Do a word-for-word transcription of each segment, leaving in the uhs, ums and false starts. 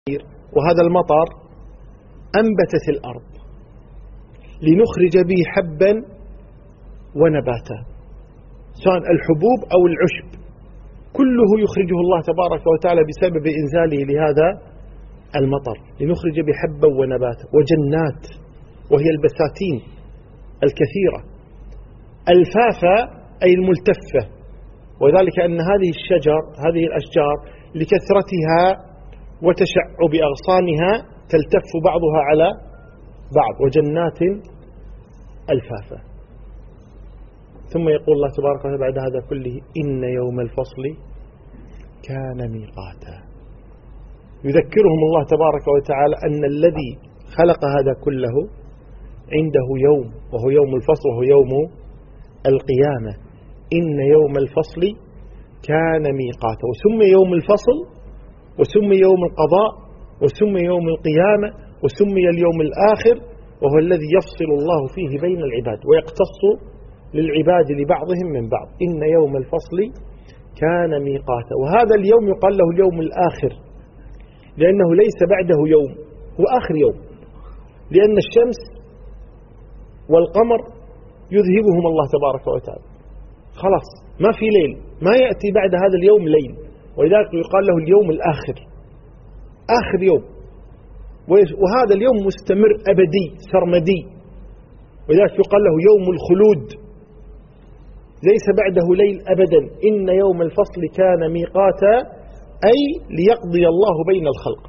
وهذا المطر أنبتت الأرض لنخرج به حبا ونباتا، سواء الحبوب أو العشب كله يخرجه الله تبارك وتعالى بسبب إنزاله لهذا المطر، لنخرج به حبا ونباتا وجنات، وهي البساتين الكثيرة، الفافة أي الملتفة، وذلك أن هذه الشجر هذه الأشجار لكثرتها وتشعب أغصانها تلتف بعضها على بعض، وجنات الفافة. ثم يقول الله تبارك وتعالى بعد هذا كله: إن يوم الفصل كان ميقاتا. يذكرهم الله تبارك وتعالى أن الذي خلق هذا كله عنده يوم، وهو يوم الفصل، وهو يوم القيامة. إن يوم الفصل كان ميقاتا، وسمي يوم الفصل وسمي يوم القضاء وسمي يوم القيامة وسمي اليوم الآخر، وهو الذي يفصل الله فيه بين العباد ويقتص للعباد لبعضهم من بعض. إن يوم الفصل كان ميقاتا، وهذا اليوم يقال له اليوم الآخر لأنه ليس بعده يوم، هو آخر يوم، لأن الشمس والقمر يذهبهم الله تبارك وتعالى، خلاص ما في ليل، ما يأتي بعد هذا اليوم ليل، ولذلك يقال له اليوم الآخر، آخر يوم، وهذا اليوم مستمر أبدي سرمدي، ولذلك يقال له يوم الخلود، ليس بعده ليل أبدا. إن يوم الفصل كان ميقاتا، أي ليقضي الله بين الخلق.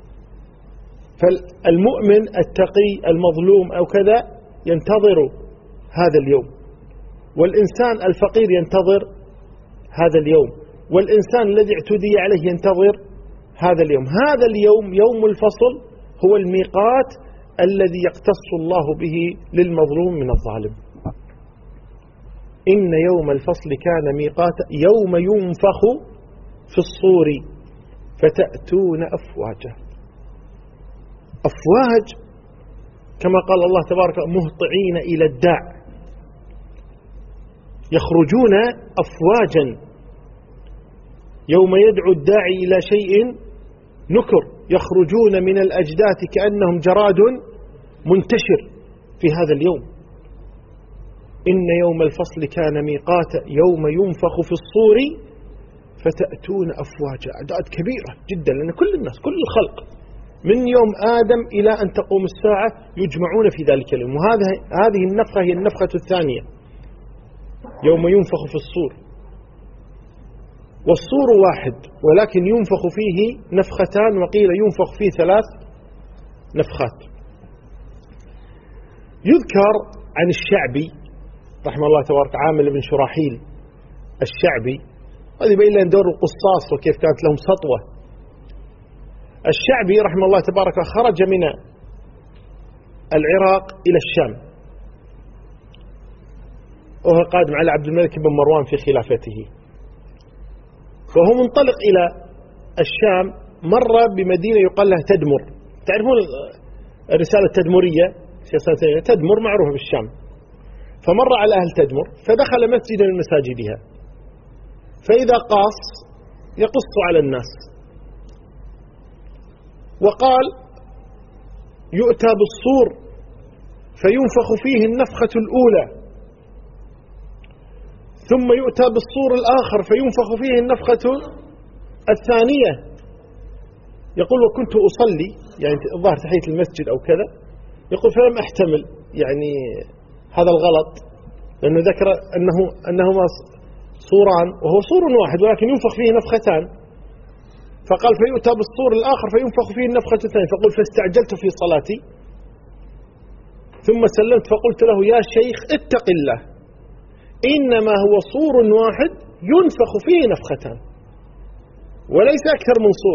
فالمؤمن التقي المظلوم أو كذا ينتظر هذا اليوم، والإنسان الفقير ينتظر هذا اليوم، والإنسان الذي اعتدي عليه ينتظر هذا اليوم. هذا اليوم يوم الفصل هو الميقات الذي يقتص الله به للمظلوم من الظالم. إن يوم الفصل كان ميقاتا يوم ينفخ في الصور فتأتون أفواجا. أفواج كما قال الله تبارك مهطعين إلى الداع، يخرجون أفواجا يوم يدعو الداعي إلى شيء نكر، يخرجون من الأجداث كأنهم جراد منتشر في هذا اليوم. إن يوم الفصل كان ميقاتا يوم ينفخ في الصور فتأتون أفواجا، أعداد كبيرة جدا، لأن كل الناس كل الخلق من يوم آدم إلى أن تقوم الساعة يجمعون في ذلك اليوم، وهذه هذه النفخة هي النفخة الثانية، يوم ينفخ في الصور. والصور واحد ولكن ينفخ فيه نفختان، وقيل ينفخ فيه ثلاث نفخات. يذكر عن الشعبي رحمه الله تبارك عامل بن شراحيل الشعبي، هذا يبين لنا دور القصاص وكيف كانت لهم سطوة. الشعبي رحمه الله تبارك خرج من العراق إلى الشام، وهو قادم على عبد الملك بن مروان في خلافته، وهو منطلق إلى الشام مر بمدينة يقال لها تدمر. تعرفون الرسالة التدمرية، تدمر معروفة بالشام، فمر على أهل تدمر فدخل مسجدا من مساجدها، فإذا قاص يقص على الناس، وقال يؤتى بالصور فينفخ فيه النفخة الأولى، ثم يؤتى بالصور الآخر فينفخ فيه النفخة الثانية. يقول وكنت أصلي، يعني الظاهر تحية المسجد أو كذا، يقول فلم أحتمل يعني هذا الغلط، لأنه ذكر أنه أنهما صوران وهو صور واحد ولكن ينفخ فيه نفختان، فقال فيؤتى بالصور الآخر فينفخ فيه النفخة الثانية، فقل فاستعجلت في صلاتي ثم سلمت فقلت له يا شيخ اتق الله، إنما هو صور واحد ينفخ فيه نفختان وليس أكثر من صور.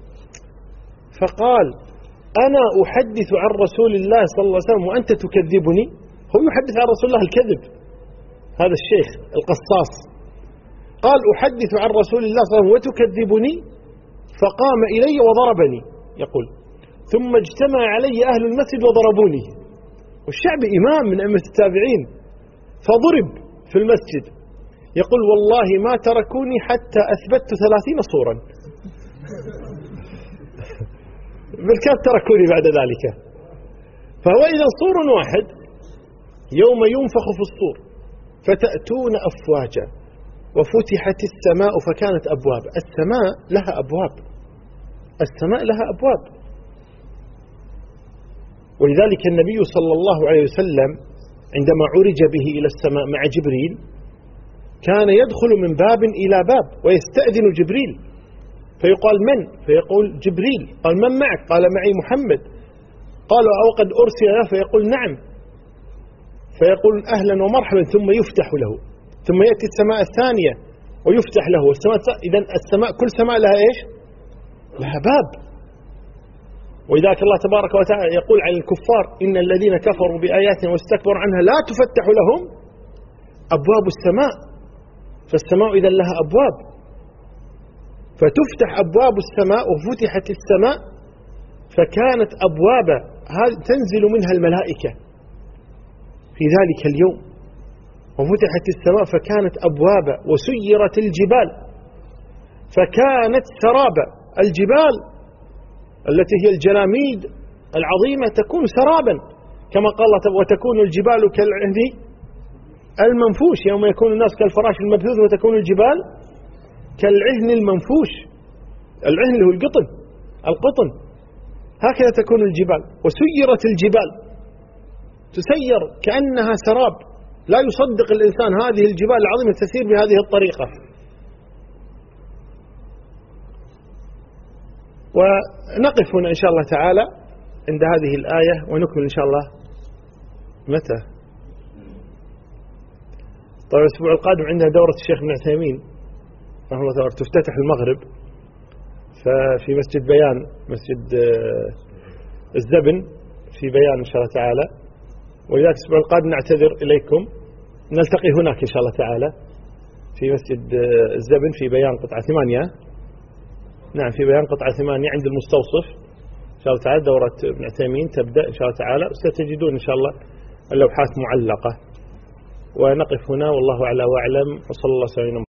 فقال أنا أحدث عن رسول الله صلى الله عليه وسلم وأنت تكذبني. هو يحدث عن رسول الله الكذب، هذا الشيخ القصاص قال أحدث عن رسول الله صلى الله عليه وسلم وتكذبني، فقام إلي وضربني. يقول ثم اجتمع علي أهل المسجد وضربوني، والشعب إمام من أئمة التابعين، فضرب في المسجد. يقول والله ما تركوني حتى أثبتت ثلاثين صورا. بالكاد تركوني بعد ذلك. فهو إذا صور واحد يوم ينفخ في الصور فتأتون أفواجا وفتحت السماء فكانت أبواب. السماء لها أبواب، السماء لها أبواب. ولذلك النبي صلى الله عليه وسلم عندما عرج به إلى السماء مع جبريل كان يدخل من باب إلى باب ويستأذن جبريل فيقال من؟ فيقول جبريل. قال من معك؟ قال معي محمد. قالوا أو قد أرسل له؟ فيقول نعم. فيقول أهلا ومرحبا ثم يفتح له، ثم يأتي السماء الثانية ويفتح له. السماء إذن السماء كل سماء لها إيش؟ لها باب. وإذاك الله تبارك وتعالى يقول عن الكفار إن الذين كفروا بآياتنا واستكبروا عنها لا تفتح لهم أبواب السماء. فالسماء إذن لها أبواب، فتفتح أبواب السماء وفتحت السماء فكانت أبوابا تنزل منها الملائكة في ذلك اليوم. وفتحت السماء فكانت أبوابا وسيرت الجبال فكانت سرابا. الجبال التي هي الجراميد العظيمة تكون سرابا كما قال الله وتكون الجبال كالعهن المنفوش. يوم يكون الناس كالفراش المبثوث وتكون الجبال كالعهن المنفوش. العهن هو القطن، القطن هكذا تكون الجبال. وسيرت الجبال تسير كأنها سراب، لا يصدق الإنسان هذه الجبال العظيمة تسير بهذه الطريقة. ونقف هنا إن شاء الله تعالى عند هذه الآية ونكمل إن شاء الله متى؟ طيب الأسبوع القادم عندنا دورة الشيخ ابن عثيمين رحمه الله تعالى تفتتح المغرب ففي مسجد بيان، مسجد الزبن في بيان إن شاء الله تعالى. ولذلك الأسبوع القادم نعتذر إليكم، نلتقي هناك إن شاء الله تعالى في مسجد الزبن في بيان قطعة ثمانية. نعم في بيان قطعة ثمانية عند المستوصف إن شاء الله تعالى. دورة ابن عثيمين تبدأ إن شاء الله تعالى، ستجدون إن شاء الله اللوحات معلقة. ونقف هنا والله أعلى وأعلم، وصلى الله عليه وسلم.